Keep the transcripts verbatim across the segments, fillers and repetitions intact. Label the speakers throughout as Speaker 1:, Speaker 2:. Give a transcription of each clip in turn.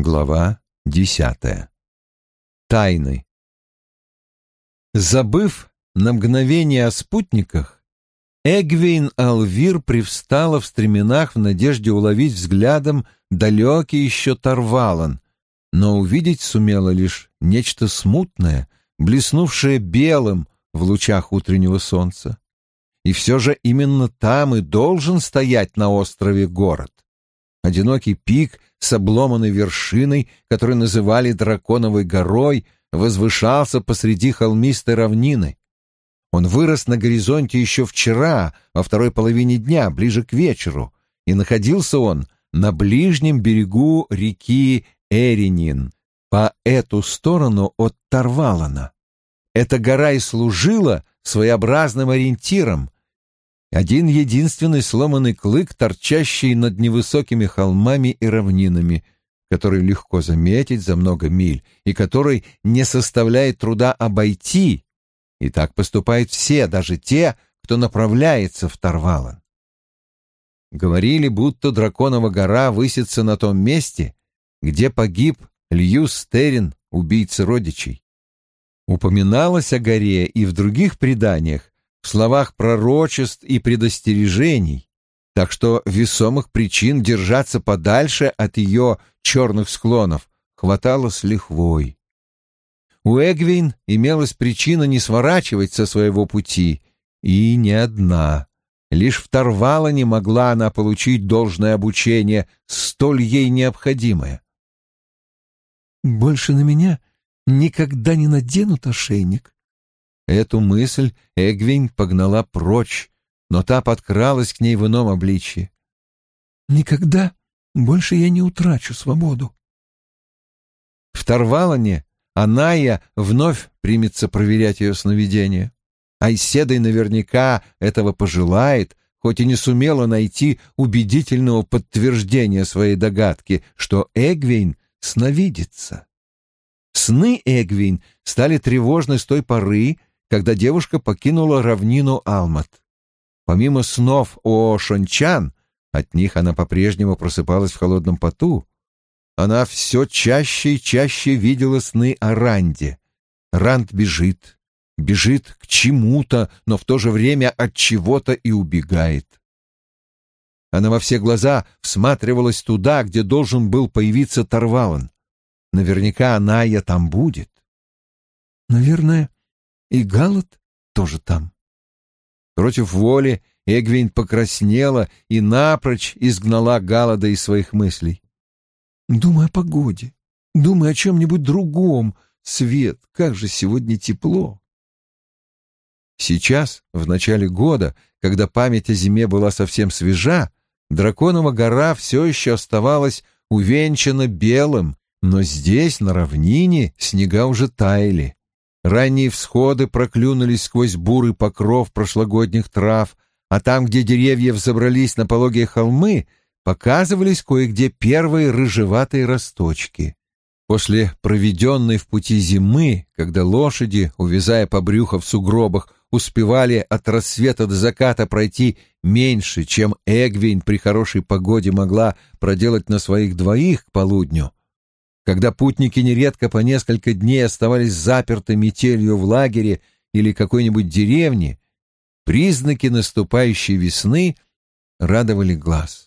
Speaker 1: Глава десятая. Тайны. Забыв на мгновение о спутниках, Эгвейн Алвир привстала в стременах в надежде уловить взглядом далекий еще Тарвалан, но увидеть сумела лишь нечто смутное, блеснувшее белым в лучах утреннего солнца. И все же именно там и должен стоять на острове город. Одинокий пик с обломанной вершиной, который называли Драконовой горой, возвышался посреди холмистой равнины. Он вырос на горизонте еще вчера, во второй половине дня, ближе к вечеру, и находился он на ближнем берегу реки Эринин, по эту сторону от Тарвалана. Эта гора и служила своеобразным ориентиром. Один единственный сломанный клык, торчащий над невысокими холмами и равнинами, который легко заметить за много миль и который не составляет труда обойти, и так поступают все, даже те, кто направляется в Тарвалан. Говорили, будто Драконова гора высится на том месте, где погиб Льюс Террин, убийца родичей. Упоминалось о горе и в других преданиях, в словах пророчеств и предостережений, так что весомых причин держаться подальше от ее черных склонов хватало с лихвой. У Эгвейн имелась причина не сворачивать со своего пути, и не одна. Лишь в Тарвалане могла она получить должное обучение, столь ей необходимое.
Speaker 2: «Больше на меня никогда не наденут ошейник».
Speaker 1: Эту мысль Эгвейн погнала прочь, но та подкралась к ней в ином обличье.
Speaker 2: «Никогда больше я не утрачу свободу».
Speaker 1: В Тарвалане Аная вновь примется проверять ее сновидения. Айседой наверняка этого пожелает, хоть и не сумела найти убедительного подтверждения своей догадки, что Эгвейн сновидится. Сны Эгвейн стали тревожны с той поры, когда девушка покинула равнину Алмат. Помимо снов о Шончан, от них она по-прежнему просыпалась в холодном поту, она все чаще и чаще видела сны о Ранде. Ранд бежит, бежит к чему-то, но в то же время от чего-то и убегает. Она во все глаза всматривалась туда, где должен был появиться Тарвалан. Наверняка Аная там будет.
Speaker 2: Наверное, и Галат тоже там.
Speaker 1: Против воли Эгвейн покраснела и напрочь изгнала Галада из своих мыслей.
Speaker 2: «Думай о погоде, думай о чем-нибудь другом. Свет, как же сегодня тепло!»
Speaker 1: Сейчас, в начале года, когда память о зиме была совсем свежа, Драконова гора все еще оставалась увенчана белым, но здесь, на равнине, снега уже таяли. Ранние всходы проклюнулись сквозь бурый покров прошлогодних трав, а там, где деревья взобрались на пологие холмы, показывались кое-где первые рыжеватые росточки. После проведенной в пути зимы, когда лошади, увязая по брюху в сугробах, успевали от рассвета до заката пройти меньше, чем Эгвейн при хорошей погоде могла проделать на своих двоих к полудню, когда путники нередко по несколько дней оставались заперты метелью в лагере или какой-нибудь деревне, признаки наступающей весны радовали глаз.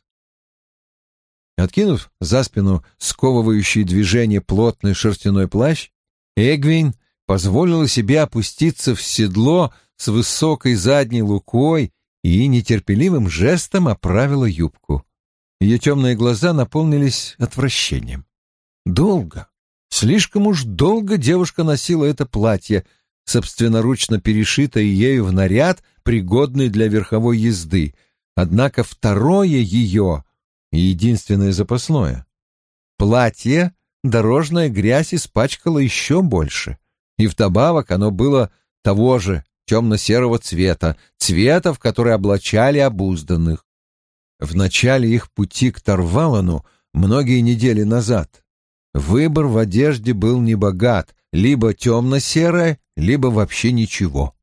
Speaker 1: Откинув за спину сковывающий движение плотный шерстяной плащ, Эгвейн позволила себе опуститься в седло с высокой задней лукой и нетерпеливым жестом оправила юбку. Ее темные глаза наполнились отвращением. Долго, слишком уж долго девушка носила это платье, собственноручно перешитое ею в наряд, пригодный для верховой езды, однако второе ее — единственное запасное. Платье дорожная грязь испачкала еще больше, и вдобавок оно было того же темно-серого цвета, цвета, в который облачали обузданных. В начале их пути к Тарвалану многие недели назад выбор в одежде был небогат, либо темно-серое, либо вообще ничего.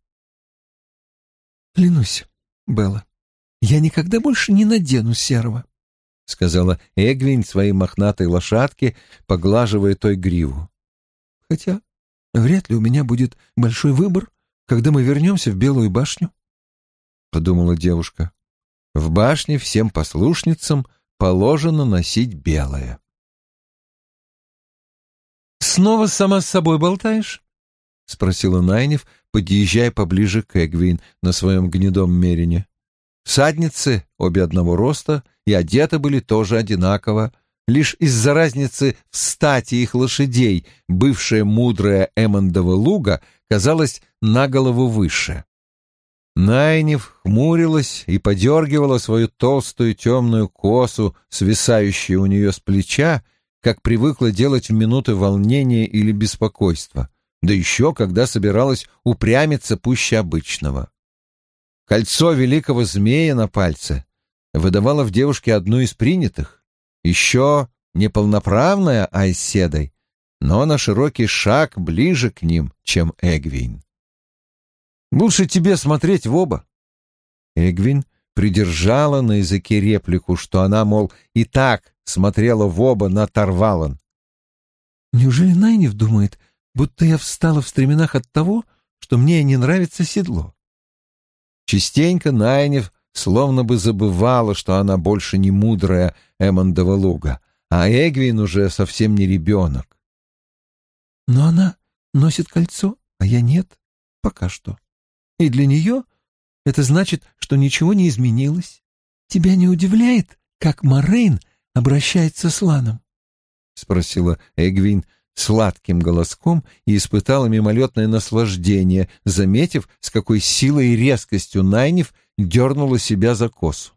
Speaker 2: «Клянусь, Белла, я никогда больше не надену серого».
Speaker 1: — сказала Эгвин своей мохнатой лошадке, поглаживая той гриву.
Speaker 2: «Хотя вряд ли у меня будет большой выбор, когда мы вернемся в Белую башню», — подумала девушка.
Speaker 1: В башне всем послушницам положено носить белое. «Снова сама с собой болтаешь?» — спросила Найниф, подъезжая поближе к Эгвин на своем гнедом мерине. Всадницы обе одного роста и одеты были тоже одинаково. Лишь из-за разницы в стати их лошадей бывшая мудрая Эммондова луга казалась на голову выше. Найниф хмурилась и подергивала свою толстую темную косу, свисающую у нее с плеча, как привыкла делать в минуты волнения или беспокойства, да еще когда собиралась упрямиться пуще обычного. Кольцо великого змея на пальце выдавало в девушке одну из принятых, еще не полноправная Айседой, но на широкий шаг ближе к ним, чем Эгвин. «Лучше тебе смотреть в оба». Эгвин придержала на языке реплику, что она, мол, и так смотрела в оба на Тарвалан.
Speaker 2: «Неужели Найниф думает, будто я встала в стременах от того, что мне не нравится седло?»
Speaker 1: Частенько Найниф словно бы забывала, что она больше не мудрая Эммондова луга, а Эгвин уже совсем не ребенок.
Speaker 2: «Но она носит кольцо, а я нет, пока что. И для нее это значит, что ничего не изменилось. Тебя не удивляет, как Морейн обращается с Ланом?»
Speaker 1: — спросила Эгвин сладким голоском и испытала мимолетное наслаждение, заметив, с какой силой и резкостью Найниф дернула себя за косу.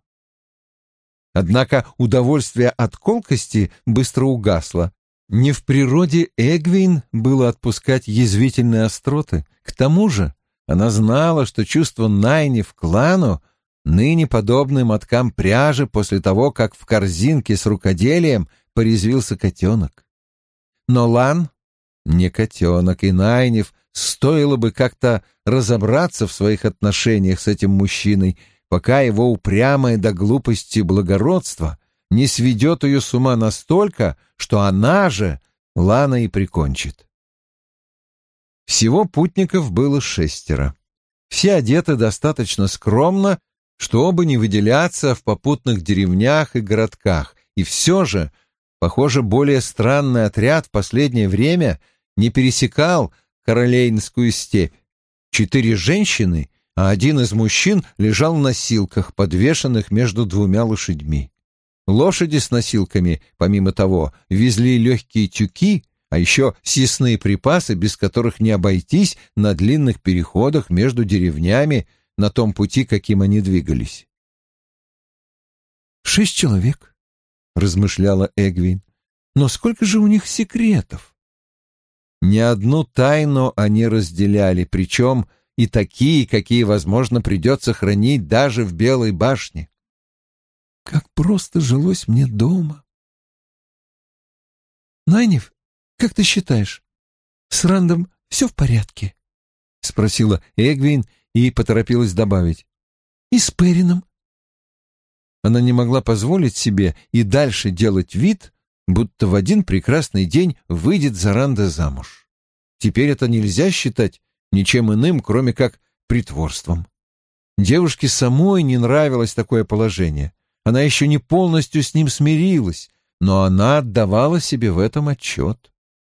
Speaker 1: Однако удовольствие от колкости быстро угасло. Не в природе Эгвин было отпускать язвительные остроты. К тому же она знала, что чувство Найниф к Лану ныне подобны моткам пряжи после того, как в корзинке с рукоделием порезвился котенок. Но Лан не котенок, и Найниф стоило бы как-то разобраться в своих отношениях с этим мужчиной, пока его упрямое до глупости благородство не сведет ее с ума настолько, что она же Лана и прикончит. Всего путников было шестеро. Все одеты достаточно скромно, чтобы не выделяться в попутных деревнях и городках, и все же, похоже, более странный отряд в последнее время не пересекал Каролейнскую степь. Четыре женщины, а один из мужчин лежал в носилках, подвешенных между двумя лошадьми. Лошади с носилками, помимо того, везли легкие тюки, а еще съестные припасы, без которых не обойтись на длинных переходах между деревнями на том пути, каким они двигались.
Speaker 2: «Шесть человек», — размышляла Эгвин, — «но сколько же у них секретов?»
Speaker 1: Ни одну тайну они разделяли, причем и такие, какие, возможно, придется хранить даже в Белой башне.
Speaker 2: «Как просто жилось мне дома!» «Найниф, как ты считаешь, с Рандом все в порядке?» — спросила
Speaker 1: Эгвин и поторопилась добавить.
Speaker 2: «И с Перином?»
Speaker 1: Она не могла позволить себе и дальше делать вид, будто в один прекрасный день выйдет за Ранда замуж. Теперь это нельзя считать ничем иным, кроме как притворством. Девушке самой не нравилось такое положение. Она еще не полностью с ним смирилась, но она отдавала себе в этом отчет.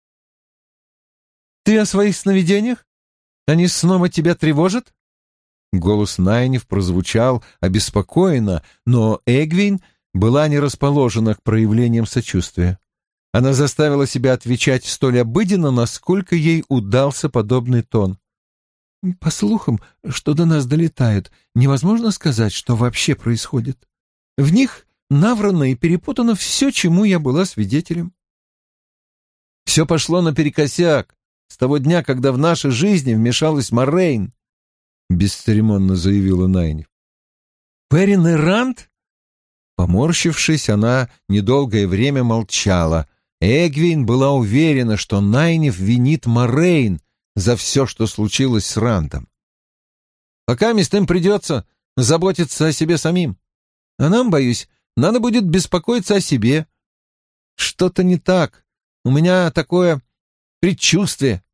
Speaker 1: «Ты о своих сновидениях? Они снова тебя тревожат?» Голос Найниф прозвучал обеспокоенно, но Эгвин была не расположена к проявлениям сочувствия. Она заставила себя отвечать столь обыденно, насколько ей удался подобный тон.
Speaker 2: «По слухам, что до нас долетают, невозможно сказать, что вообще происходит. В них наврано и перепутано все, чему я была свидетелем».
Speaker 1: «Все пошло наперекосяк с того дня, когда в нашей жизни вмешалась Морейн», — бесцеремонно заявила Найниф. «Перин и Ранд?» Поморщившись, она недолгое время молчала. Эгвин была уверена, что Найниф винит Морейн за все, что случилось с Рандом. «Пока им придется заботиться о себе самим. А нам, боюсь, надо будет беспокоиться о себе. Что-то не так. У меня такое предчувствие».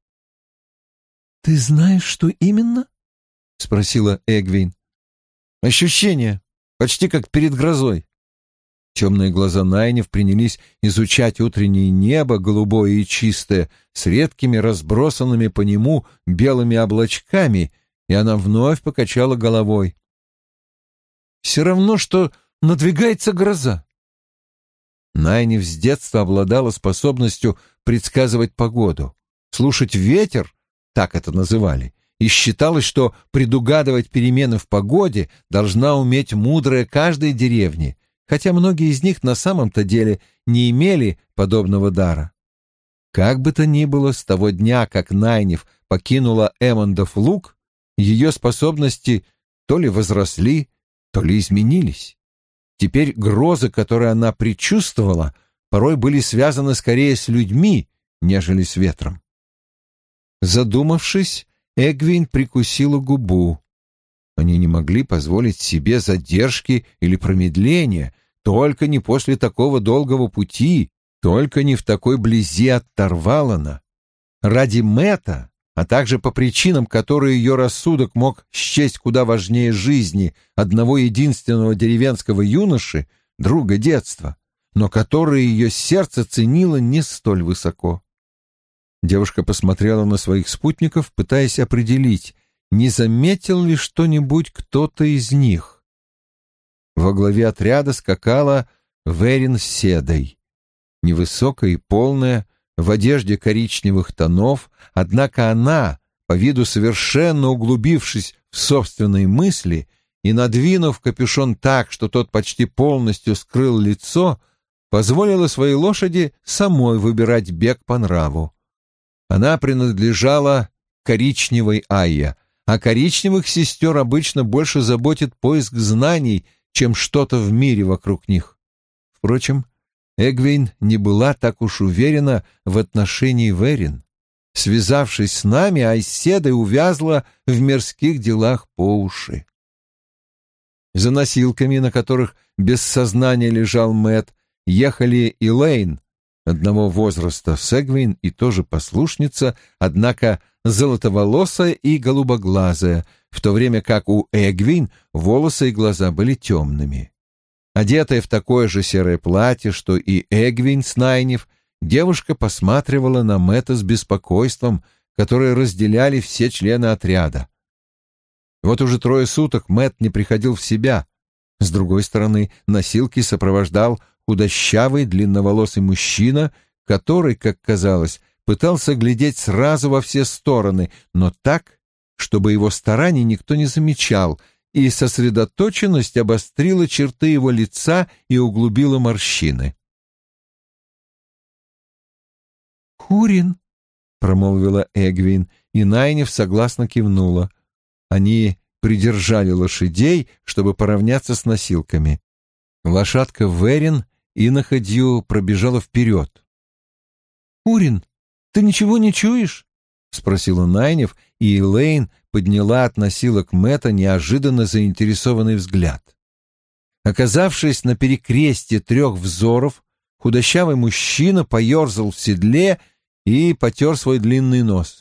Speaker 2: «Ты знаешь, что именно?» — спросила Эгвин.
Speaker 1: «Ощущение, почти как перед грозой». Темные глаза Найниф принялись изучать утреннее небо, голубое и чистое, с редкими разбросанными по нему белыми облачками, и она вновь покачала головой. «Все равно, что надвигается гроза». Найниф с детства обладала способностью предсказывать погоду, слушать ветер, так это называли, и считалось, что предугадывать перемены в погоде должна уметь мудрая каждой деревни, хотя многие из них на самом-то деле не имели подобного дара. Как бы то ни было, с того дня, как Найниф покинула Эммондов луг, ее способности то ли возросли, то ли изменились. Теперь грозы, которые она предчувствовала, порой были связаны скорее с людьми, нежели с ветром. Задумавшись, Эгвин прикусила губу. Они не могли позволить себе задержки или промедления, только не после такого долгого пути, только не в такой близи от Тарвалана. Ради Мэтта, а также по причинам, которые ее рассудок мог счесть куда важнее жизни одного единственного деревенского юноши, друга детства, но которые ее сердце ценило не столь высоко. Девушка посмотрела на своих спутников, пытаясь определить, не заметил ли что-нибудь кто-то из них. Во главе отряда скакала Верин Седой, невысокая и полная, в одежде коричневых тонов, однако она, по виду совершенно углубившись в собственные мысли и надвинув капюшон так, что тот почти полностью скрыл лицо, позволила своей лошади самой выбирать бег по нраву. Она принадлежала коричневой Айя, а коричневых сестер обычно больше заботит поиск знаний, чем что-то в мире вокруг них. Впрочем, Эгвин не была так уж уверена в отношении Верин. Связавшись с нами, Айседа увязла в мирских делах по уши. За носилками, на которых без сознания лежал Мэтт, ехали Элейн, одного возраста с Эгвин и тоже послушница, однако золотоволосая и голубоглазая, в то время как у Эгвин волосы и глаза были темными. Одетая в такое же серое платье, что и Эгвин с Найниф, девушка посматривала на Мэтта с беспокойством, которое разделяли все члены отряда. Вот уже трое суток Мэтт не приходил в себя. С другой стороны, носилки сопровождал худощавый длинноволосый мужчина, который, как казалось, пытался глядеть сразу во все стороны, но так, чтобы его стараний никто не замечал, и сосредоточенность обострила черты его лица и углубила морщины.
Speaker 2: «Хурин», — промолвила
Speaker 1: Эгвин, и Найниф согласно кивнула. Они придержали лошадей, чтобы поравняться с носилками. Лошадка Верин иноходью пробежала вперед.
Speaker 2: «Хурин, ты ничего не чуешь?»
Speaker 1: — спросила Найниф, и Элейн подняла от носилок Мэтта неожиданно заинтересованный взгляд. Оказавшись на перекрестье трех взоров, худощавый мужчина поерзал в седле и потер свой длинный нос.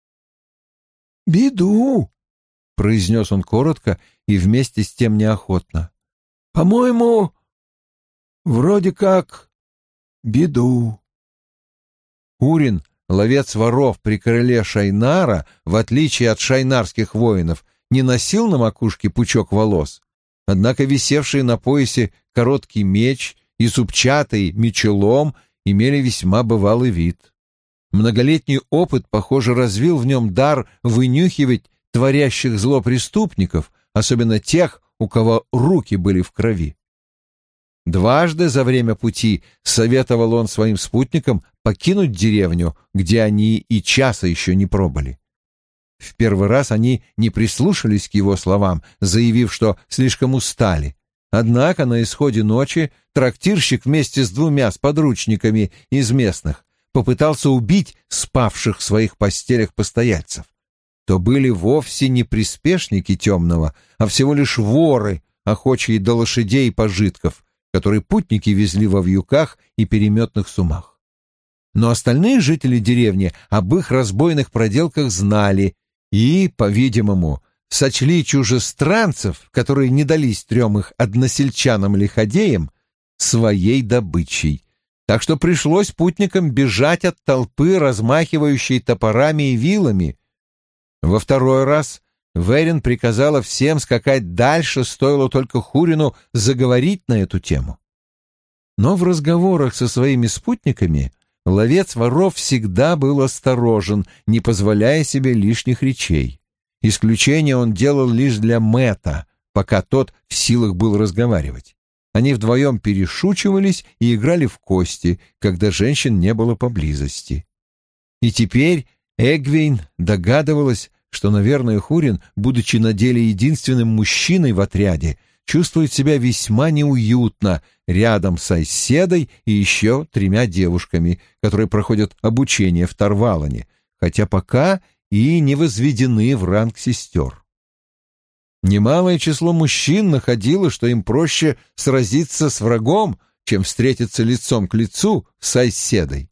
Speaker 2: «Беду», —
Speaker 1: произнес он коротко и вместе с тем неохотно.
Speaker 2: «По-моему, вроде как беду».
Speaker 1: Хурин, ловец воров при крыле Шайнара, в отличие от шайнарских воинов, не носил на макушке пучок волос, однако висевший на поясе короткий меч и зубчатый мечелом имели весьма бывалый вид. Многолетний опыт, похоже, развил в нем дар вынюхивать творящих зло преступников, особенно тех, у кого руки были в крови. Дважды за время пути советовал он своим спутникам покинуть деревню, где они и часа еще не пробыли. В первый раз они не прислушались к его словам, заявив, что слишком устали. Однако на исходе ночи трактирщик вместе с двумя сподручниками из местных попытался убить спавших в своих постелях постояльцев. То были вовсе не приспешники темного, а всего лишь воры, охочие до лошадей и пожитков, который путники везли во вьюках и переметных сумах. Но остальные жители деревни об их разбойных проделках знали и, по-видимому, сочли чужестранцев, которые не дались трем их односельчанам-лиходеям, своей добычей. Так что пришлось путникам бежать от толпы, размахивающей топорами и вилами. Во второй раз Верин приказала всем скакать дальше, стоило только Хурину заговорить на эту тему. Но в разговорах со своими спутниками ловец воров всегда был осторожен, не позволяя себе лишних речей. Исключение он делал лишь для Мэтта, пока тот в силах был разговаривать. Они вдвоем перешучивались и играли в кости, когда женщин не было поблизости. И теперь Эгвейн догадывалась, что, наверное, Хурин, будучи на деле единственным мужчиной в отряде, чувствует себя весьма неуютно рядом с Айседой и еще тремя девушками, которые проходят обучение в Тарвалане, хотя пока и не возведены в ранг сестер. Немалое число мужчин находило, что им проще сразиться с врагом, чем встретиться лицом к лицу с Айседой.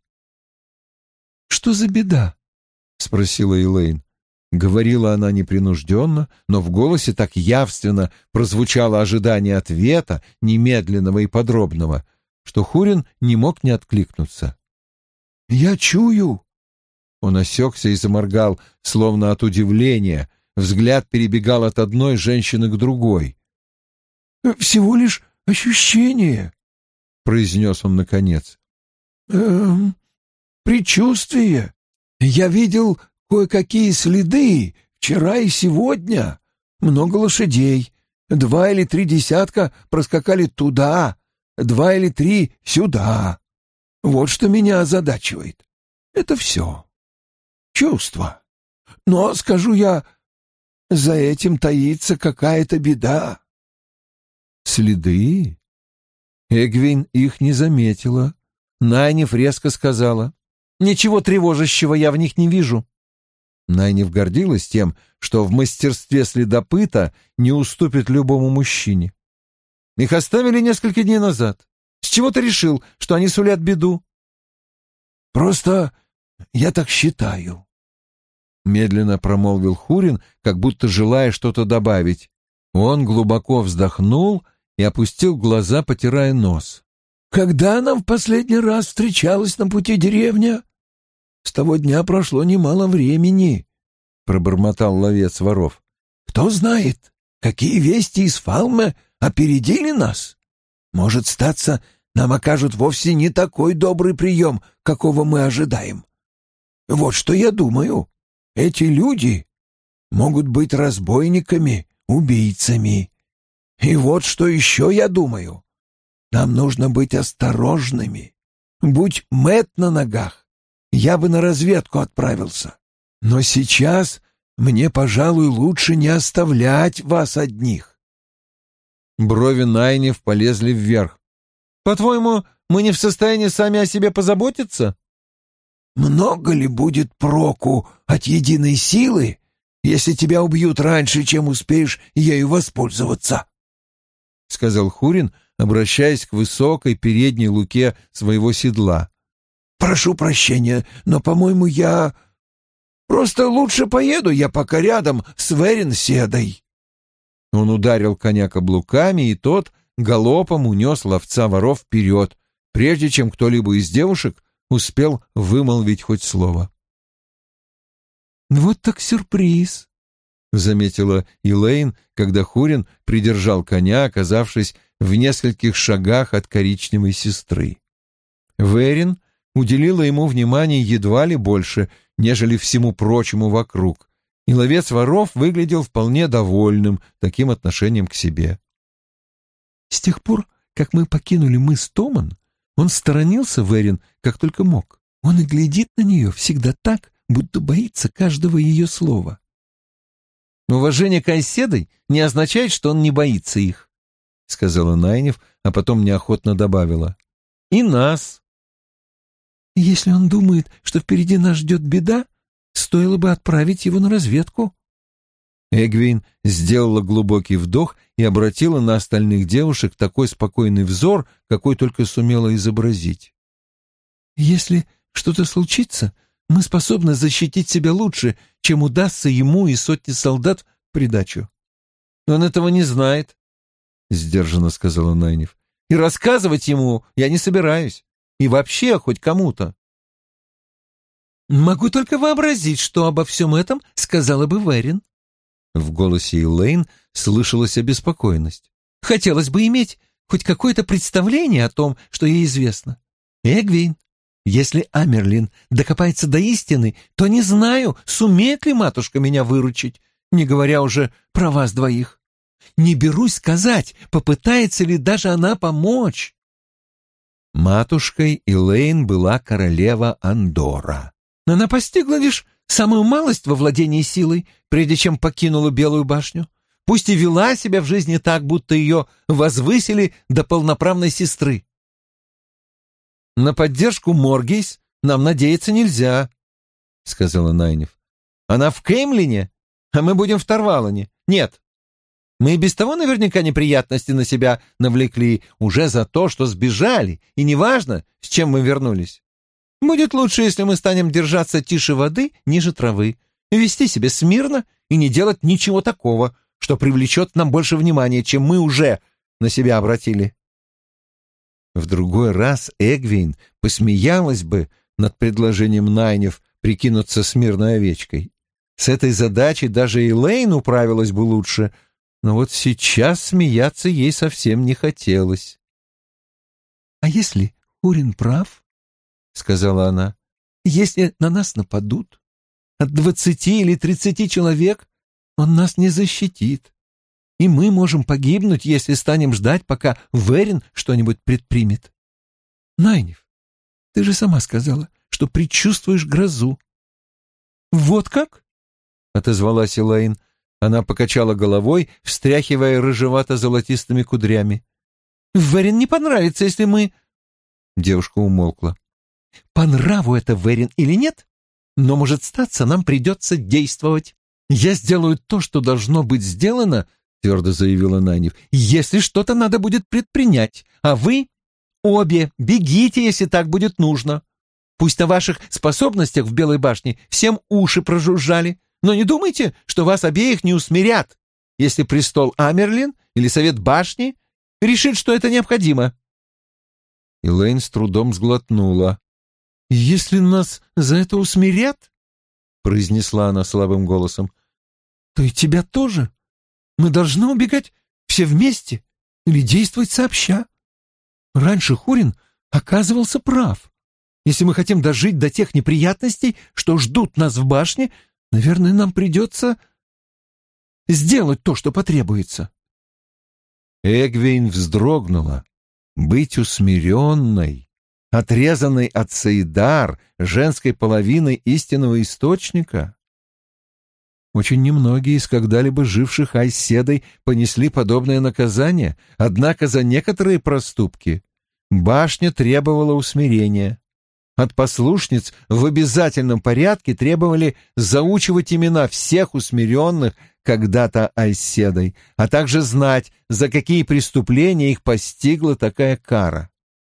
Speaker 2: «Что за беда?» — спросила Элейн. Говорила она непринужденно, но в голосе так явственно прозвучало ожидание ответа, немедленного и подробного, что Хурин не мог не откликнуться. «Я чую!» Он осекся и заморгал, словно от удивления. Взгляд перебегал от одной женщины к другой. «Всего лишь ощущение», — произнес он наконец. «Эм, предчувствие. Я видел кое-какие следы вчера и сегодня. Много лошадей. Два или три десятка проскакали туда, два или три сюда. Вот что меня озадачивает. Это все. Чувство. Но, скажу я, за этим таится какая-то беда».
Speaker 1: «Следы?» Эгвин их не заметила. Найниф резко сказала: «Ничего тревожащего я в них не вижу». Найниф гордилась тем, что в мастерстве следопыта не уступит любому мужчине. «Их оставили несколько дней назад. С чего ты решил, что они сулят беду?»
Speaker 2: «Просто я так считаю», — медленно промолвил Хурин, как будто желая что-то добавить. Он глубоко вздохнул и опустил глаза, потирая нос. «Когда она в последний раз встречалась на пути деревня? С того дня прошло немало времени», — пробормотал ловец воров. «Кто знает, какие вести из Фалме опередили нас? Может, статься, нам окажут вовсе не такой добрый прием, какого мы ожидаем. Вот что я думаю. Эти люди могут быть разбойниками, убийцами. И вот что еще я думаю. Нам нужно быть осторожными. Будь Мэтт на ногах, я бы на разведку отправился. Но сейчас мне, пожалуй, лучше не оставлять вас одних».
Speaker 1: Брови Найниф полезли вверх. «По-твоему, мы не в состоянии сами о себе позаботиться?»
Speaker 2: «Много ли будет проку от единой силы, если тебя убьют раньше, чем успеешь ею воспользоваться?»
Speaker 1: — сказал Хурин, обращаясь к высокой передней луке своего седла.
Speaker 2: «Прошу прощения, но, по-моему, я... Просто лучше поеду я пока рядом с Верин-седой».
Speaker 1: Он ударил коня каблуками, и тот галопом унес ловца воров вперед, прежде чем кто-либо из девушек успел вымолвить хоть слово.
Speaker 2: «Вот так сюрприз», — заметила Элейн, когда Хурин придержал коня, оказавшись в нескольких шагах от коричневой сестры.
Speaker 1: Верин уделила ему внимание едва ли больше, нежели всему прочему вокруг, и ловец воров выглядел вполне довольным таким отношением к себе.
Speaker 2: «С тех пор, как мы покинули мыс Томан, он сторонился Верин как только мог. Он и глядит на нее всегда так, будто боится каждого ее слова».
Speaker 1: «Уважение к Айседой не означает, что он не боится их», — сказала Найниф, а потом неохотно добавила. «И нас».
Speaker 2: «Если он думает, что впереди нас ждет беда, стоило бы отправить его на разведку».
Speaker 1: Эгвейн сделала глубокий вдох и обратила на остальных девушек такой спокойный взор, какой только сумела изобразить.
Speaker 2: «Если что-то случится, мы способны защитить себя лучше, чем удастся ему и сотне солдат в придачу».
Speaker 1: «Он этого не знает», — сдержанно сказала Найниф. «И рассказывать ему я не собираюсь. И вообще хоть кому-то».
Speaker 2: «Могу только вообразить, что обо всем этом сказала бы Верин».
Speaker 1: В голосе Элейн слышалась обеспокоенность.
Speaker 2: «Хотелось бы иметь хоть какое-то представление о том, что ей известно. Эгвейн, если Амерлин докопается до истины, то не знаю, сумеет ли матушка меня выручить, не говоря уже про вас двоих. Не берусь сказать, попытается ли даже она помочь».
Speaker 1: Матушкой Элейн была королева Андора.
Speaker 2: Она постигла лишь самую малость во владении силой, прежде чем покинула Белую башню. Пусть и вела себя в жизни так, будто ее возвысили до полноправной сестры.
Speaker 1: «На поддержку Моргейс нам надеяться нельзя», — сказала Найниф. «Она в Кеймлине, а мы будем в Тарвалоне. Нет, мы и без того наверняка неприятности на себя навлекли уже за то, что сбежали, и неважно, с чем мы вернулись. Будет лучше, если мы станем держаться тише воды, ниже травы, вести себя смирно и не делать ничего такого, что привлечет нам больше внимания, чем мы уже на себя обратили». В другой раз Эгвейн посмеялась бы над предложением Найниф прикинуться смирной овечкой. С этой задачей даже Элейн управилась бы лучше, но вот сейчас смеяться ей совсем не хотелось.
Speaker 2: «А если Хурин прав?» — сказала она. «Если на нас нападут, от двадцати или тридцати человек он нас не защитит, и мы можем погибнуть, если станем ждать, пока Верин что-нибудь предпримет. Найниф, ты же сама сказала, что предчувствуешь грозу». «Вот как?» — отозвалась Элейн. Она покачала головой, встряхивая рыжевато-золотистыми кудрями. «Верин не понравится, если мы...» Девушка умолкла. «По нраву это Верин или нет? Но, может, статься, нам придется действовать. Я сделаю то, что должно быть сделано, — твердо заявила Найниф, — если что-то надо будет предпринять, а вы обе бегите, если так будет нужно. Пусть о ваших способностях в Белой башне всем уши прожужжали, но не думайте, что вас обеих не усмирят, если престол Амерлин или совет башни решит, что это необходимо».
Speaker 1: Элейн с трудом сглотнула.
Speaker 2: «Если нас за это усмирят, — произнесла она слабым голосом, — то и тебя тоже. Мы должны убегать все вместе или действовать сообща. Раньше Хурин оказывался прав. Если мы хотим дожить до тех неприятностей, что ждут нас в башне, наверное, нам придется сделать то, что потребуется».
Speaker 1: Эгвейн вздрогнула. Быть усмиренной, отрезанной от Саидар, женской половины истинного источника. Очень немногие из когда-либо живших Айседой понесли подобное наказание, однако за некоторые проступки башня требовала усмирения. От послушниц в обязательном порядке требовали заучивать имена всех усмиренных когда-то Айседой, а также знать, за какие преступления их постигла такая кара.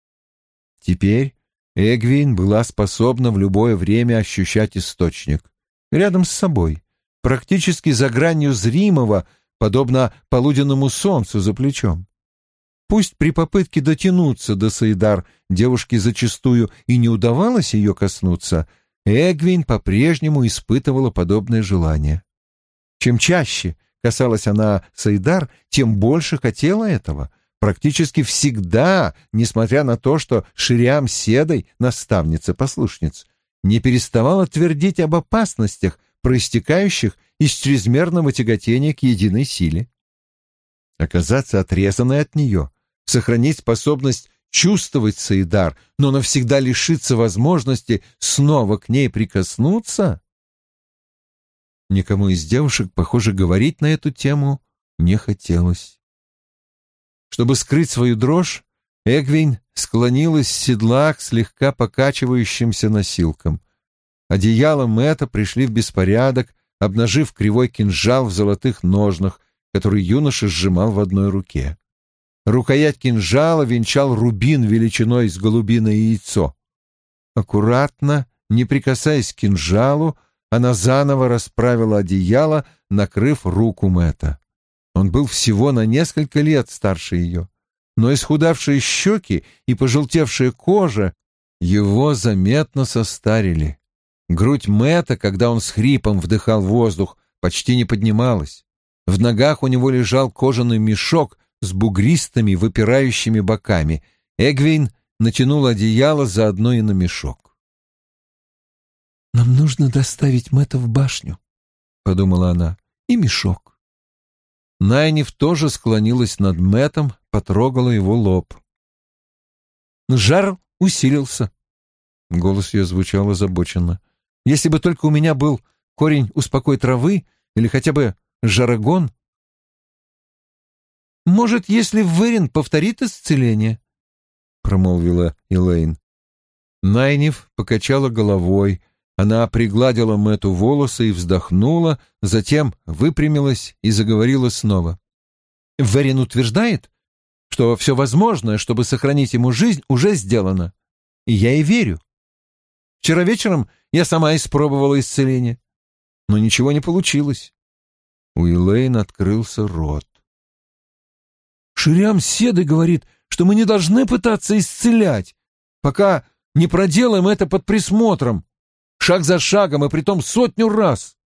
Speaker 1: Теперь Эгвейн была способна в любое время ощущать источник рядом с собой, практически за гранью зримого, подобно полуденному солнцу за плечом. Пусть при попытке дотянуться до Саидар девушке зачастую и не удавалось ее коснуться, Эгвейн по-прежнему испытывала подобное желание. Чем чаще касалась она Саидар, тем больше хотела этого. Практически всегда, несмотря на то, что Шириам Седой, наставница послушниц, не переставала твердить об опасностях, проистекающих из чрезмерного тяготения к единой силе. Оказаться отрезанной от нее, сохранить способность чувствовать Саидар, но навсегда лишиться возможности снова к ней прикоснуться? Никому из девушек, похоже, говорить на эту тему не хотелось. Чтобы скрыть свою дрожь, Эгвейн склонилась с седла к слегка покачивающимся носилкам. Одеяла Мэтта пришли в беспорядок, обнажив кривой кинжал в золотых ножнах, который юноша сжимал в одной руке. Рукоять кинжала венчал рубин величиной с голубиное яйцо. Аккуратно, не прикасаясь к кинжалу, она заново расправила одеяло, накрыв руку Мэтта. Он был всего на несколько лет старше ее, но исхудавшие щеки и пожелтевшая кожа его заметно состарили. Грудь Мэтта, когда он с хрипом вдыхал воздух, почти не поднималась. В ногах у него лежал кожаный мешок с бугристыми, выпирающими боками. Эгвейн натянул одеяло заодно и на мешок.
Speaker 2: «Нам нужно доставить Мэтта в башню», — подумала она, — «и мешок».
Speaker 1: Найниф тоже склонилась над Мэттом, потрогала его лоб. Жар усилился. Голос ее звучал озабоченно. «Если бы только у меня был корень успокой травы или хотя бы жарагон...» «Может, если Верин повторит исцеление?» — промолвила Элейн. Найниф покачала головой. Она пригладила Мэтту волосы и вздохнула, затем выпрямилась и заговорила снова. «Верин утверждает, что все возможное, чтобы сохранить ему жизнь, уже сделано. И я ей верю. Вчера вечером я сама испробовала исцеление, но ничего не получилось». У Элейн открылся рот. «Шириам Седой говорит, что мы не должны пытаться исцелять, пока не проделаем это под присмотром, шаг за шагом и притом сотню раз».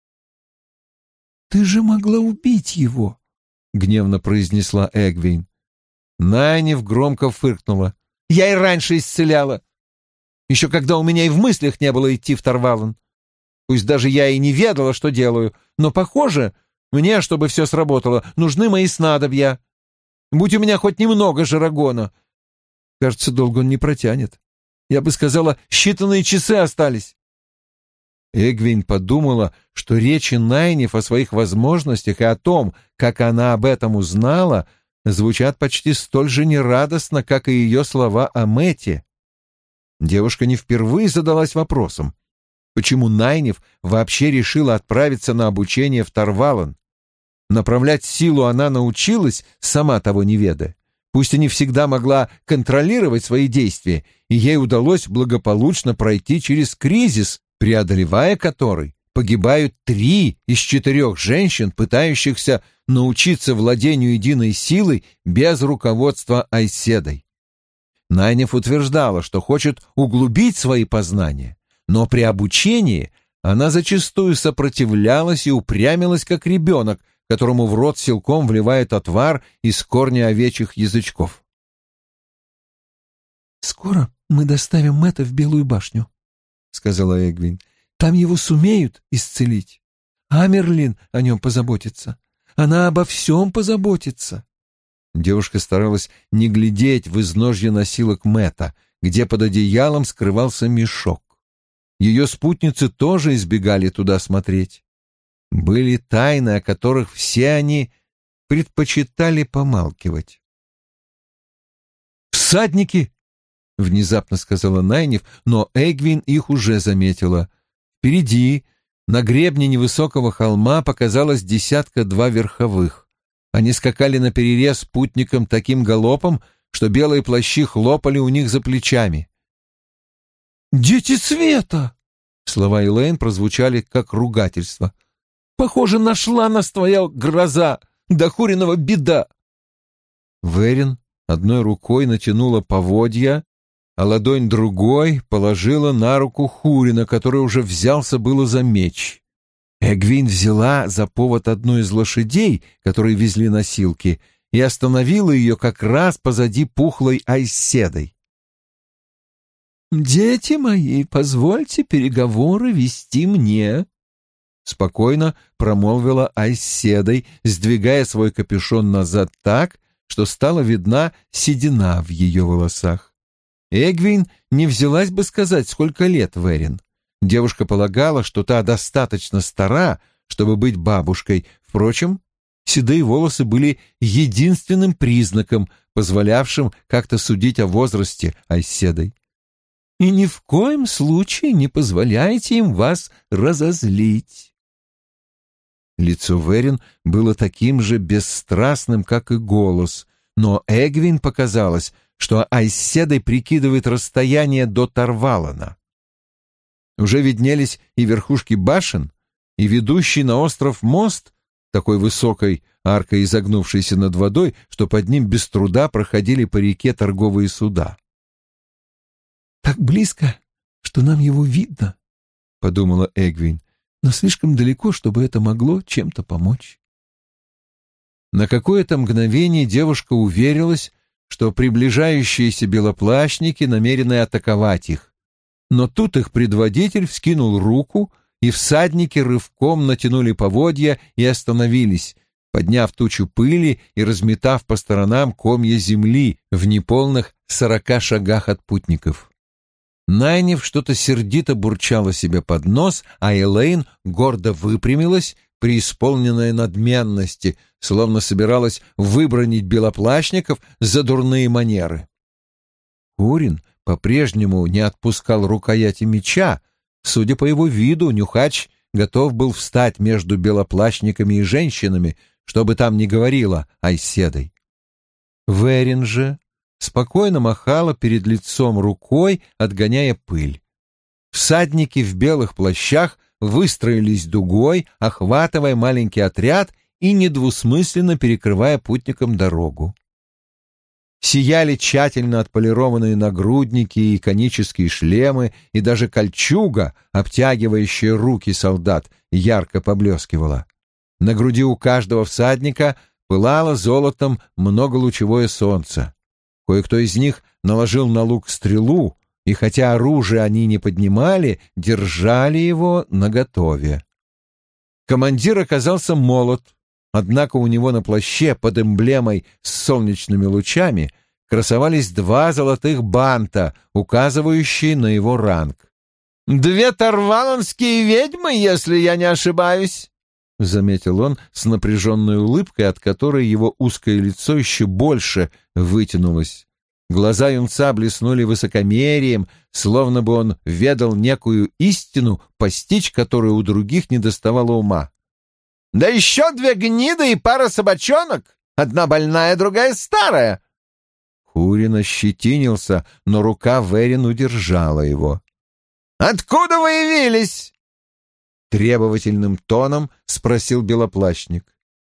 Speaker 2: «Ты же могла убить его», — гневно произнесла Эгвейн.
Speaker 1: Найниф громко фыркнула. «Я и раньше исцеляла, еще когда у меня и в мыслях не было идти в Тарвалан. Пусть даже я и не ведала, что делаю, но, похоже, мне, чтобы все сработало, нужны мои снадобья. Будь у меня хоть немного жарагона. Кажется, долго он не протянет. Я бы сказала, считанные часы остались». Эгвейн подумала, что речи Найниф о своих возможностях и о том, как она об этом узнала, звучат почти столь же нерадостно, как и ее слова о Мэтте. Девушка не впервые задалась вопросом, почему Найниф вообще решила отправиться на обучение в Тарвалан. Направлять силу она научилась, сама того не ведая. Пусть и не всегда могла контролировать свои действия, и ей удалось благополучно пройти через кризис, преодолевая который погибают три из четырех женщин, пытающихся научиться владению единой силой без руководства Айседой. Найниф утверждала, что хочет углубить свои познания, но при обучении она зачастую сопротивлялась и упрямилась, как ребенок, которому в рот силком вливает отвар из корня овечьих язычков.
Speaker 2: «Скоро мы доставим Мэтта в Белую башню», — сказала Эгвин. «Там его сумеют исцелить. Амерлин о нем позаботится. Она обо всем позаботится».
Speaker 1: Девушка старалась не глядеть в изножье носилок Мэтта, где под одеялом скрывался мешок. Ее спутницы тоже избегали туда смотреть. Были тайны, о которых все они предпочитали помалкивать. «Всадники!» — внезапно сказала Найниф, но Эгвин их уже заметила. Впереди, на гребне невысокого холма, показалось десятка-два верховых. Они скакали наперерез путникам таким галопом, что белые плащи хлопали у них за плечами.
Speaker 2: «Дети света!» — слова Элейн прозвучали как ругательство. «Похоже, нашла нас твоя гроза, до Хуриного беда!»
Speaker 1: Верин одной рукой натянула поводья, а ладонь другой положила на руку Хурина, который уже взялся было за меч. Эгвин взяла за повод одну из лошадей, которые везли носилки, и остановила ее как раз позади пухлой Айседой.
Speaker 2: «Дети мои, позвольте переговоры вести мне», — спокойно промолвила Айседой, сдвигая свой капюшон назад так, что стала видна седина в ее волосах.
Speaker 1: Эгвин не взялась бы сказать, сколько лет Верин. Девушка полагала, что та достаточно стара, чтобы быть бабушкой. Впрочем, седые волосы были единственным признаком, позволявшим как-то судить о возрасте Айседой.
Speaker 2: «И ни в коем случае не позволяйте им вас разозлить».
Speaker 1: Лицо Верин было таким же бесстрастным, как и голос, но Эгвин показалось, что Айседой прикидывает расстояние до Тарвалана. Уже виднелись и верхушки башен, и ведущий на остров мост, такой высокой аркой изогнувшейся над водой, что под ним без труда проходили по реке торговые суда.
Speaker 2: «Так близко, что нам его видно», — подумала Эгвин, «но слишком далеко, чтобы это могло чем-то помочь».
Speaker 1: На какое-то мгновение девушка уверилась, что приближающиеся белоплащники намерены атаковать их. Но тут их предводитель вскинул руку, и всадники рывком натянули поводья и остановились, подняв тучу пыли и разметав по сторонам комья земли в неполных сорока шагах от путников. Найниф что-то сердито бурчала себе под нос, а Элейн гордо выпрямилась, преисполненная надменности, словно собиралась выбранить белоплащников за дурные манеры. Хурин по-прежнему не отпускал рукояти меча. Судя по его виду, Нюхач готов был встать между белоплащниками и женщинами, чтобы там не говорила Айседой. Верин же спокойно махала перед лицом рукой, отгоняя пыль. Всадники в белых плащах выстроились дугой, охватывая маленький отряд и недвусмысленно перекрывая путникам дорогу. Сияли тщательно отполированные нагрудники и конические шлемы, и даже кольчуга, обтягивающая руки солдат, ярко поблескивала. На груди у каждого всадника пылало золотом многолучевое солнце. Кое-кто из них наложил на лук стрелу, и хотя оружие они не поднимали, держали его наготове. Командир оказался молод, однако у него на плаще под эмблемой с солнечными лучами красовались два золотых банта, указывающие на его ранг. «Две тарваланские ведьмы, если я не ошибаюсь», — заметил он с напряженной улыбкой, от которой его узкое лицо еще больше вытянулось. Глаза юнца блеснули высокомерием, словно бы он ведал некую истину, постичь которую у других не доставало ума. «Да еще две гниды и пара собачонок, одна больная, другая старая». Хурин ощетинился, но рука Верин удержала его. «Откуда вы явились?» Требовательным тоном спросил белоплащник.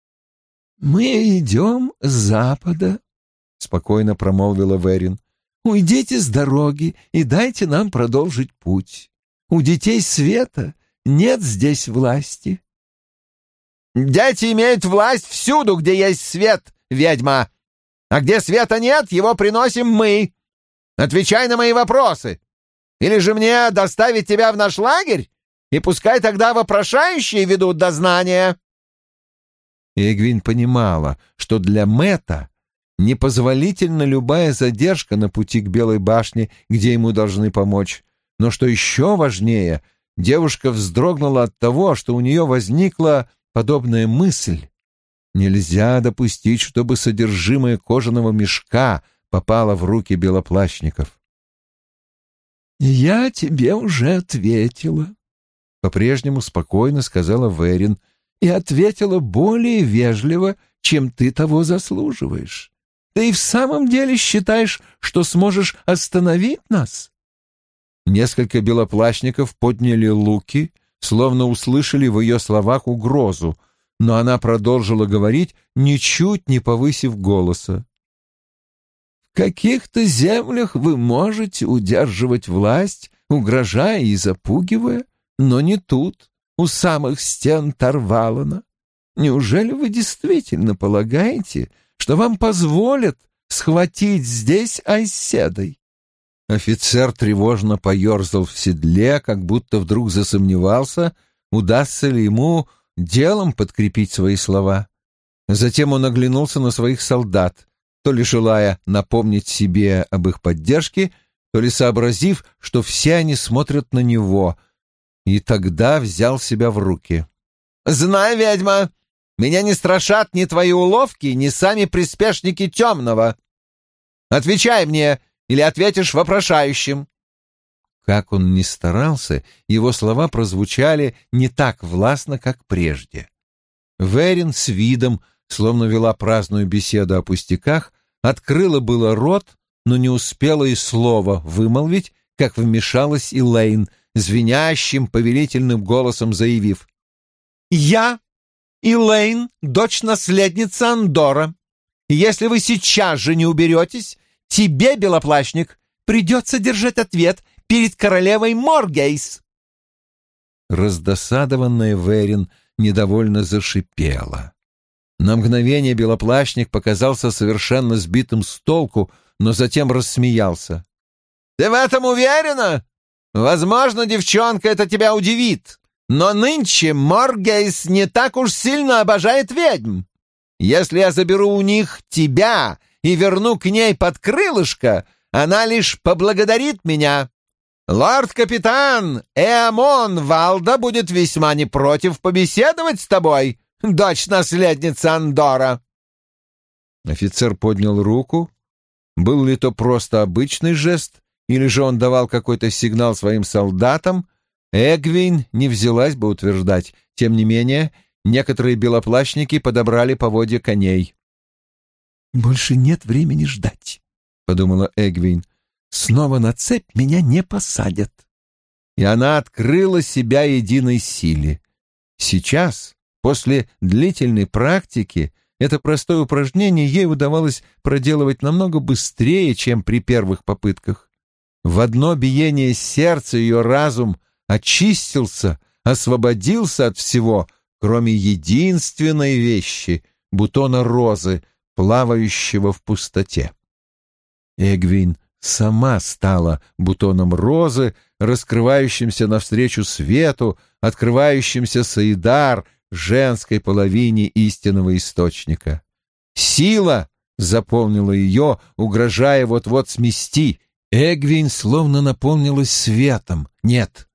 Speaker 2: «Мы идем с запада», — спокойно промолвила Верин. «Уйдите с дороги и дайте нам продолжить путь. У детей света нет здесь власти».
Speaker 1: «Дети имеют власть всюду, где есть свет, ведьма. А где света нет, его приносим мы. Отвечай на мои вопросы. Или же мне доставить тебя в наш лагерь, и пускай тогда вопрошающие ведут дознание». Эгвин понимала, что для Мэтта непозволительна любая задержка на пути к Белой башне, где ему должны помочь. Но что еще важнее, девушка вздрогнула от того, что у нее возникла подобная мысль. Нельзя допустить, чтобы содержимое кожаного мешка попало в руки белоплащников.
Speaker 2: «Я тебе уже ответила», — по-прежнему спокойно сказала Верин, «и ответила более вежливо, чем ты того заслуживаешь. Ты и в самом деле считаешь, что сможешь остановить нас?»
Speaker 1: Несколько белоплащников подняли луки, словно услышали в ее словах угрозу, но она продолжила говорить, ничуть не повысив голоса.
Speaker 2: «В каких-то землях вы можете удерживать власть, угрожая и запугивая, но не тут, у самых стен Тарвалана. Неужели вы действительно полагаете, что вам позволят схватить здесь Айседой?»
Speaker 1: Офицер тревожно поерзал в седле, как будто вдруг засомневался, удастся ли ему делом подкрепить свои слова. Затем он оглянулся на своих солдат, то ли желая напомнить себе об их поддержке, то ли сообразив, что все они смотрят на него, и тогда взял себя в руки. «Знай, ведьма, меня не страшат ни твои уловки, ни сами приспешники темного. Отвечай мне, или ответишь вопрошающим». Как он ни старался, его слова прозвучали не так властно, как прежде. Верин с видом, словно вела праздную беседу о пустяках, открыла было рот, но не успела и слова вымолвить, как вмешалась Элейн, звенящим повелительным голосом заявив: «Я, Элейн, дочь-наследница Андора. Если вы сейчас же не уберетесь, тебе, белоплащник, придется держать ответ перед королевой Моргейс». Раздосадованная Верин недовольно зашипела. На мгновение белоплащник показался совершенно сбитым с толку, но затем рассмеялся. «Ты в этом уверена? Возможно, девчонка, это тебя удивит, но нынче Моргейс не так уж сильно обожает ведьм. Если я заберу у них тебя и верну к ней под крылышко, она лишь поблагодарит меня. Лорд-капитан Эамон Валда будет весьма не против побеседовать с тобой, дочь-наследница Андора». Офицер поднял руку. Был ли то просто обычный жест, или же он давал какой-то сигнал своим солдатам, Эгвейн не взялась бы утверждать. Тем не менее, некоторые белоплащники подобрали поводья коней.
Speaker 2: «Больше нет времени ждать», — подумала Эгвейн. «Снова на цепь меня не посадят».
Speaker 1: И она открыла себя единой силе. Сейчас, после длительной практики, это простое упражнение ей удавалось проделывать намного быстрее, чем при первых попытках. В одно биение сердца ее разум очистился, освободился от всего, кроме единственной вещи — бутона розы, плавающего в пустоте. Эгвин сама стала бутоном розы, раскрывающимся навстречу свету, открывающимся Саидар, женской половине истинного источника. Сила заполнила ее, угрожая вот-вот смести. Эгвин словно наполнилась светом. Нет,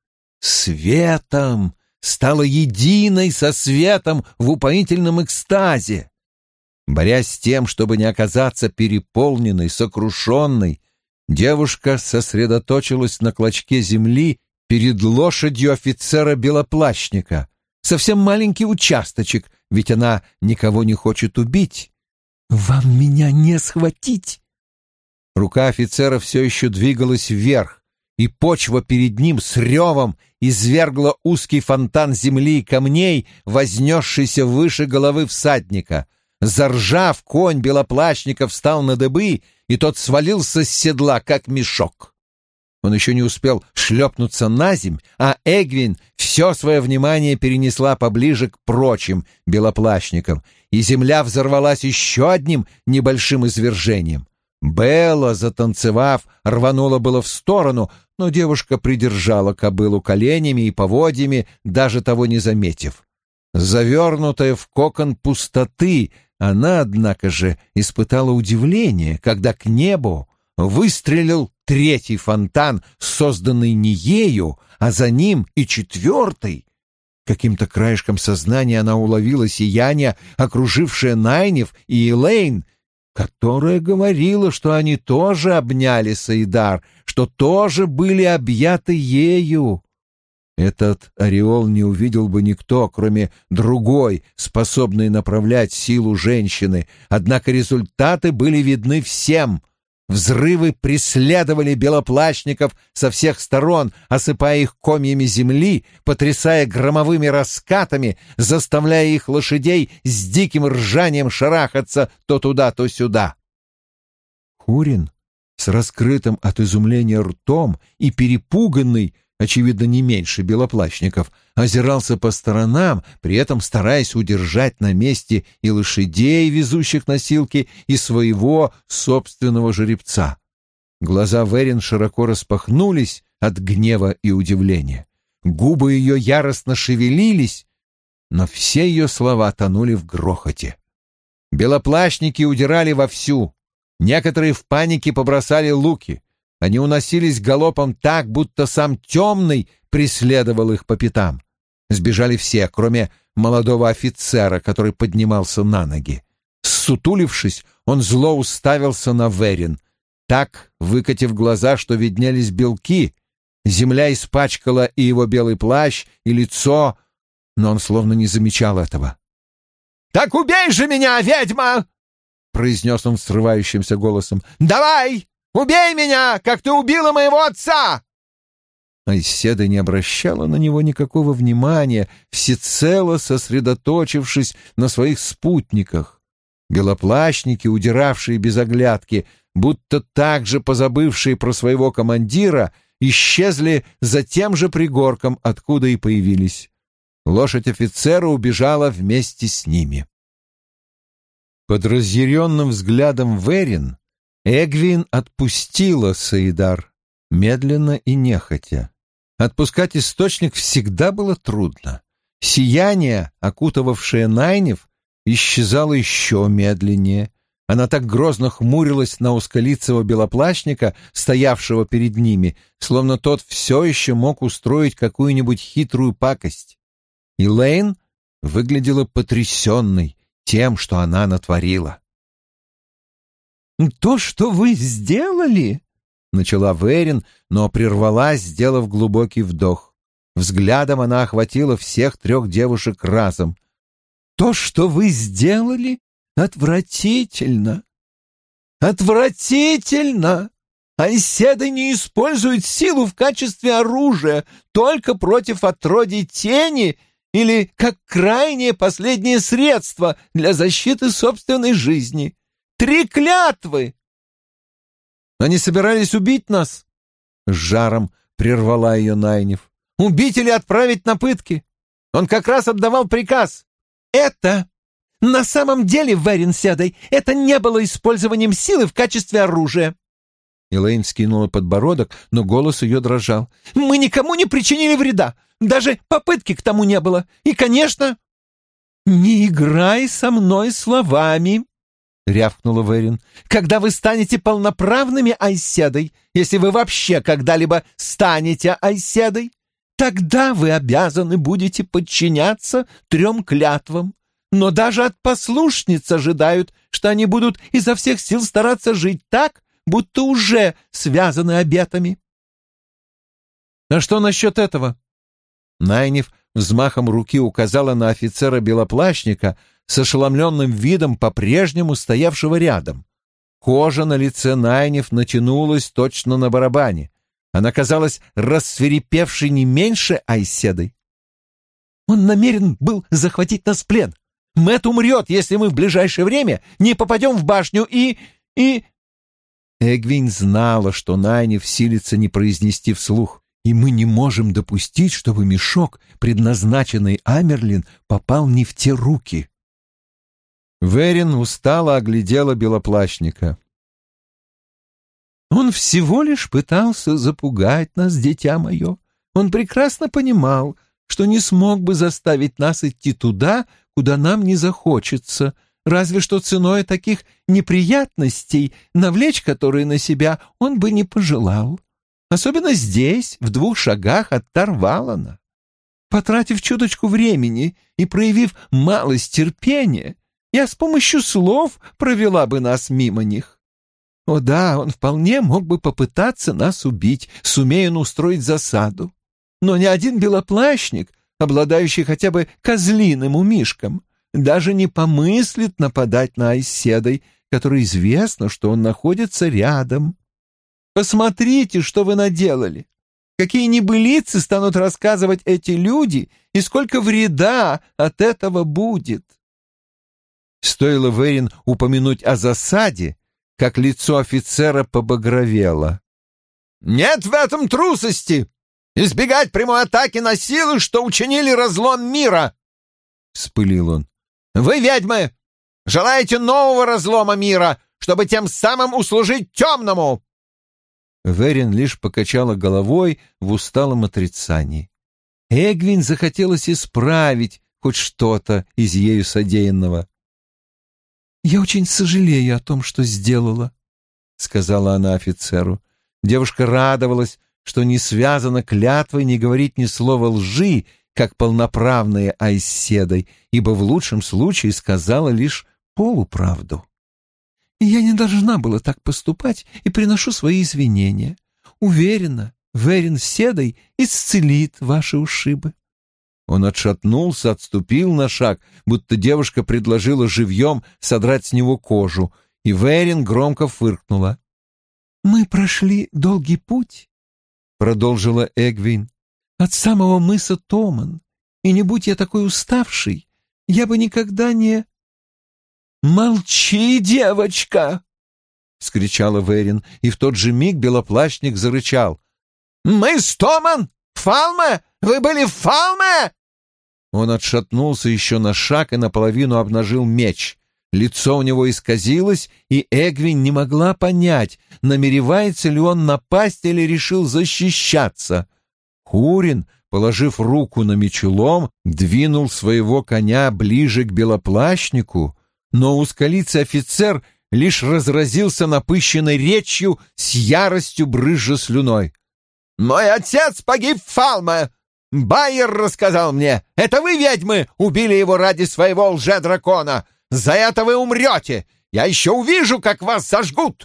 Speaker 1: светом! Стала единой со светом в упоительном экстазе. Борясь с тем, чтобы не оказаться переполненной, сокрушенной, девушка сосредоточилась на клочке земли перед лошадью офицера-белоплащника. Совсем маленький участочек, ведь она никого не хочет убить.
Speaker 2: «Вам меня не схватить!»
Speaker 1: Рука офицера все еще двигалась вверх, и почва перед ним с ревом извергла узкий фонтан земли и камней, вознесшийся выше головы всадника. Заржав, конь белоплащника встал на дыбы, и тот свалился с седла, как мешок. Он еще не успел шлепнуться на земь, а Эгвин все свое внимание перенесла поближе к прочим белоплащникам, и земля взорвалась еще одним небольшим извержением. Белла, затанцевав, рванула было в сторону, но девушка придержала кобылу коленями и поводьями, даже того не заметив. Завернутая в кокон пустоты, она, однако же, испытала удивление, когда к небу выстрелил третий фонтан, созданный не ею, а за ним и четвертый. Каким-то краешком сознания она уловила сияние, окружившее Найниф и Элейн, которая говорила, что они тоже обняли Саидар, что тоже были объяты ею. Этот ореол не увидел бы никто, кроме другой, способной направлять силу женщины, однако результаты были видны всем. Взрывы преследовали белоплащников со всех сторон, осыпая их комьями земли, потрясая громовыми раскатами, заставляя их лошадей с диким ржанием шарахаться то туда, то сюда. Хурин, с раскрытым от изумления ртом и перепуганный, очевидно, не меньше белоплащников, озирался по сторонам, при этом стараясь удержать на месте и лошадей, везущих носилки, и своего собственного жеребца. Глаза Верин широко распахнулись от гнева и удивления. Губы ее яростно шевелились, но все ее слова тонули в грохоте. Белоплащники удирали вовсю. Некоторые в панике побросали луки. Они уносились галопом так, будто сам Темный преследовал их по пятам. Сбежали все, кроме молодого офицера, который поднимался на ноги. Ссутулившись, он зло уставился на Верин, так, выкатив глаза, что виднелись белки. Земля испачкала и его белый плащ, и лицо, но он словно не замечал этого. Так убей же меня, ведьма!» — произнес он срывающимся голосом. «Давай, убей меня, как ты убила моего отца!» Айседа не обращала на него никакого внимания, всецело сосредоточившись на своих спутниках. Белоплащники, удиравшие без оглядки, будто также позабывшие про своего командира, исчезли за тем же пригорком, откуда и появились. Лошадь офицера убежала вместе с ними. Под разъяренным взглядом Верин Эгвин отпустила Саидар, медленно и нехотя. Отпускать источник всегда было трудно. Сияние, окутывавшее Найниф, исчезало еще медленнее. Она так грозно хмурилась на узколицего белоплащника, стоявшего перед ними, словно тот все еще мог устроить какую-нибудь хитрую пакость. Элейн выглядела потрясенной тем, что она натворила.
Speaker 2: «То, что вы сделали...» — начала Верин, но прервалась, сделав глубокий вдох. Взглядом она охватила всех трех девушек разом. «То, что вы сделали, отвратительно! Отвратительно! Айседа не использует силу в качестве оружия только против отродий тени или как крайнее последнее средство для защиты собственной жизни. Три клятвы!»
Speaker 1: «Они собирались убить нас?» — с жаром прервала ее Найниф. «Убить или отправить на пытки? Он как раз отдавал приказ».
Speaker 2: «Это на самом деле, Верин Седой, это не было использованием силы в качестве оружия».
Speaker 1: Элейн скинула подбородок, но голос ее дрожал.
Speaker 2: «Мы никому не причинили вреда, даже попытки к тому не было. И, конечно...» «Не играй со мной словами», — рявкнула Верин. «Когда вы станете полноправными айседой, если вы вообще когда-либо станете айседой, тогда вы обязаны будете подчиняться трем клятвам. Но даже от послушниц ожидают, что они будут изо всех сил стараться жить так, будто уже связаны обетами».
Speaker 1: «А что насчет этого?» Найниф взмахом руки указала на офицера-белоплащника с ошеломленным видом, по-прежнему стоявшего рядом. Кожа на лице Найниф натянулась точно на барабане. Она казалась рассвирепевшей не меньше айседой.
Speaker 2: «Он намерен был захватить нас в плен. Мэтт умрет, если мы в ближайшее время не попадем в башню и... и...»
Speaker 1: Эгвин знала, что Найниф силится не произнести вслух. «И мы не можем допустить, чтобы мешок, предназначенный Амерлин, попал не в те руки». Верин устало оглядела белоплащника.
Speaker 2: «Он всего лишь пытался запугать нас, дитя мое. Он прекрасно понимал, что не смог бы заставить нас идти туда, куда нам не захочется, разве что ценой таких неприятностей, навлечь которые на себя он бы не пожелал. Особенно здесь, в двух шагах от Тарвалана. Потратив чуточку времени и проявив малость терпения, я с помощью слов провела бы нас мимо них. О да, он вполне мог бы попытаться нас убить, сумея устроить засаду. Но ни один белоплащник, обладающий хотя бы козлиным умишком, даже не помыслит нападать на Айседой, которой известно, что он находится рядом. Посмотрите, что вы наделали. Какие небылицы станут рассказывать эти люди, и сколько вреда от этого будет».
Speaker 1: Стоило Верин упомянуть о засаде, как лицо офицера побагровело. «Нет в этом трусости! Избегать прямой атаки на силы, что учинили разлом мира!» — вспылил он. «Вы, ведьмы, желаете нового разлома мира, чтобы тем самым услужить темному!» Верин лишь покачала головой в усталом отрицании. Эгвин захотелось исправить хоть что-то из ею содеянного.
Speaker 2: «Я очень сожалею о том, что сделала», — сказала она офицеру.
Speaker 1: Девушка радовалась, что не связана клятвой не говорить ни слова лжи, как полноправная айседой, ибо в лучшем случае сказала лишь полуправду.
Speaker 2: «Я не должна была так поступать и приношу свои извинения. Уверена, Верин Седой исцелит ваши ушибы».
Speaker 1: Он отшатнулся, отступил на шаг, будто девушка предложила живьем содрать с него кожу, и Верин громко фыркнула.
Speaker 2: «Мы прошли долгий путь», — продолжила Эгвин, — «от самого мыса Томан, и не будь я такой уставший, я бы никогда не...» «Молчи, девочка!» — вскричала Верин, и в тот же миг белоплащник зарычал. «Мыс Томан! Фалме! Вы были в Фалме?» Он отшатнулся еще на шаг и наполовину обнажил меч. Лицо у него исказилось, и Эгвин не могла понять, намеревается ли он напасть или решил защищаться. Хурин, положив руку на мечелом, двинул своего коня ближе к белоплащнику, но узколицый офицер лишь разразился напыщенной речью с яростью брызжа слюной. «Мой отец погиб в Фалме! Байер рассказал мне! Это вы, ведьмы, убили его ради своего лже-дракона! За это вы умрете! Я еще увижу, как вас сожгут!»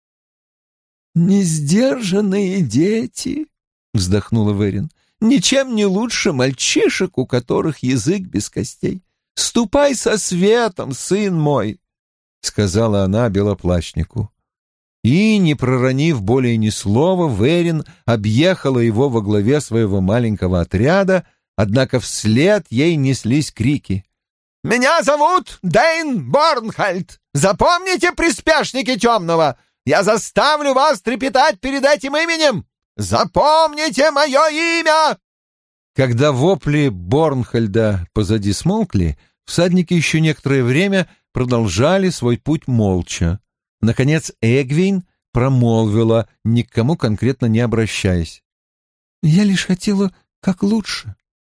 Speaker 2: «Несдержанные дети!» — вздохнула Верин. «Ничем не лучше мальчишек, у которых язык без костей. Ступай со светом, сын мой!» — сказала она белоплащнику. И, не проронив более ни слова, Верин объехала его во главе своего маленького отряда, однако вслед ей неслись крики. «Меня зовут Дейн Борнхальд! Запомните, приспешники темного! Я заставлю вас трепетать перед этим именем! Запомните мое имя!» Когда вопли Борнхальда позади смолкли, всадники еще некоторое время продолжали свой путь молча. Наконец Эгвин промолвила, ни к кому конкретно не обращаясь. «Я лишь хотела как лучше».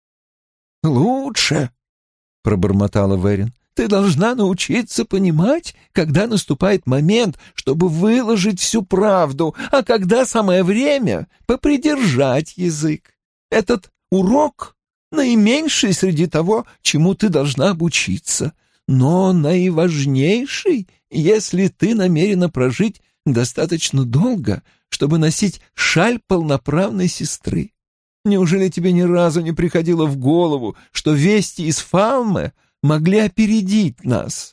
Speaker 2: «Лучше?» — пробормотала Верин. «Ты должна научиться понимать, когда наступает момент, чтобы выложить всю правду, а когда самое время попридержать язык. Этот урок наименьший среди того, чему ты должна обучиться, но наиважнейший, если ты намерена прожить достаточно долго, чтобы носить шаль полноправной сестры. Неужели тебе ни разу не приходило в голову, что вести из Фалме могли опередить нас?»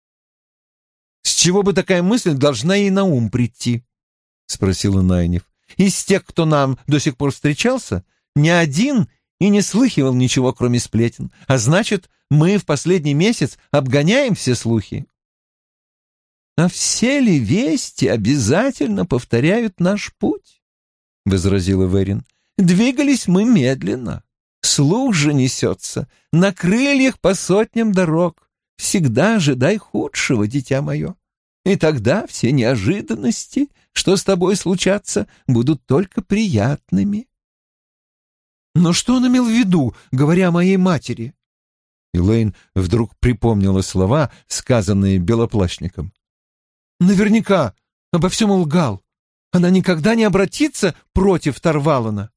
Speaker 2: «С чего бы такая мысль должна ей на ум прийти?» — спросила Найниф. «Из тех, кто нам до сих пор встречался, ни один и не слыхивал ничего, кроме сплетен, а значит, мы в последний месяц обгоняем все слухи». «А все ли вести обязательно повторяют наш путь?» — возразила Верин. «Двигались мы медленно. Слух же несется на крыльях по сотням дорог. Всегда ожидай худшего, дитя мое. И тогда все неожиданности, что с тобой случатся, будут только приятными». «Но что он имел в виду, говоря о моей матери?» Элейн вдруг припомнила слова, сказанные белоплащником. «Наверняка обо всем лгал. Она никогда не обратится против Тарвалана».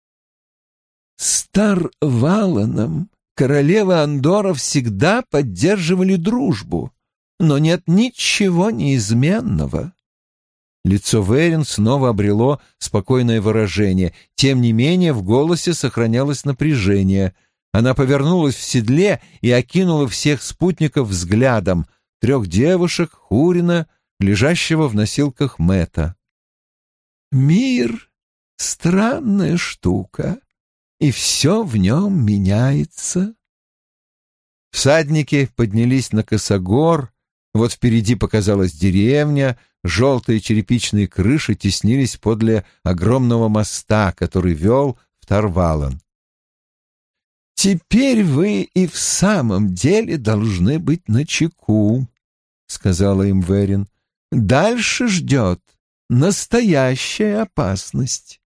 Speaker 2: «С Тарваланом королевы Андора всегда поддерживали дружбу, но нет ничего неизменного». Лицо Верин снова обрело спокойное выражение, тем не менее в голосе сохранялось напряжение. Она повернулась в седле и окинула всех спутников взглядом, трех девушек, Хурина, лежащего в носилках Мэтта. «Мир — странная штука, и все в нем меняется». Всадники поднялись на косогор, вот впереди показалась деревня, желтые черепичные крыши теснились подле огромного моста, который вел в Тарвалан. «Теперь вы и в самом деле должны быть начеку», — сказала им Верин. «Дальше ждет настоящая опасность».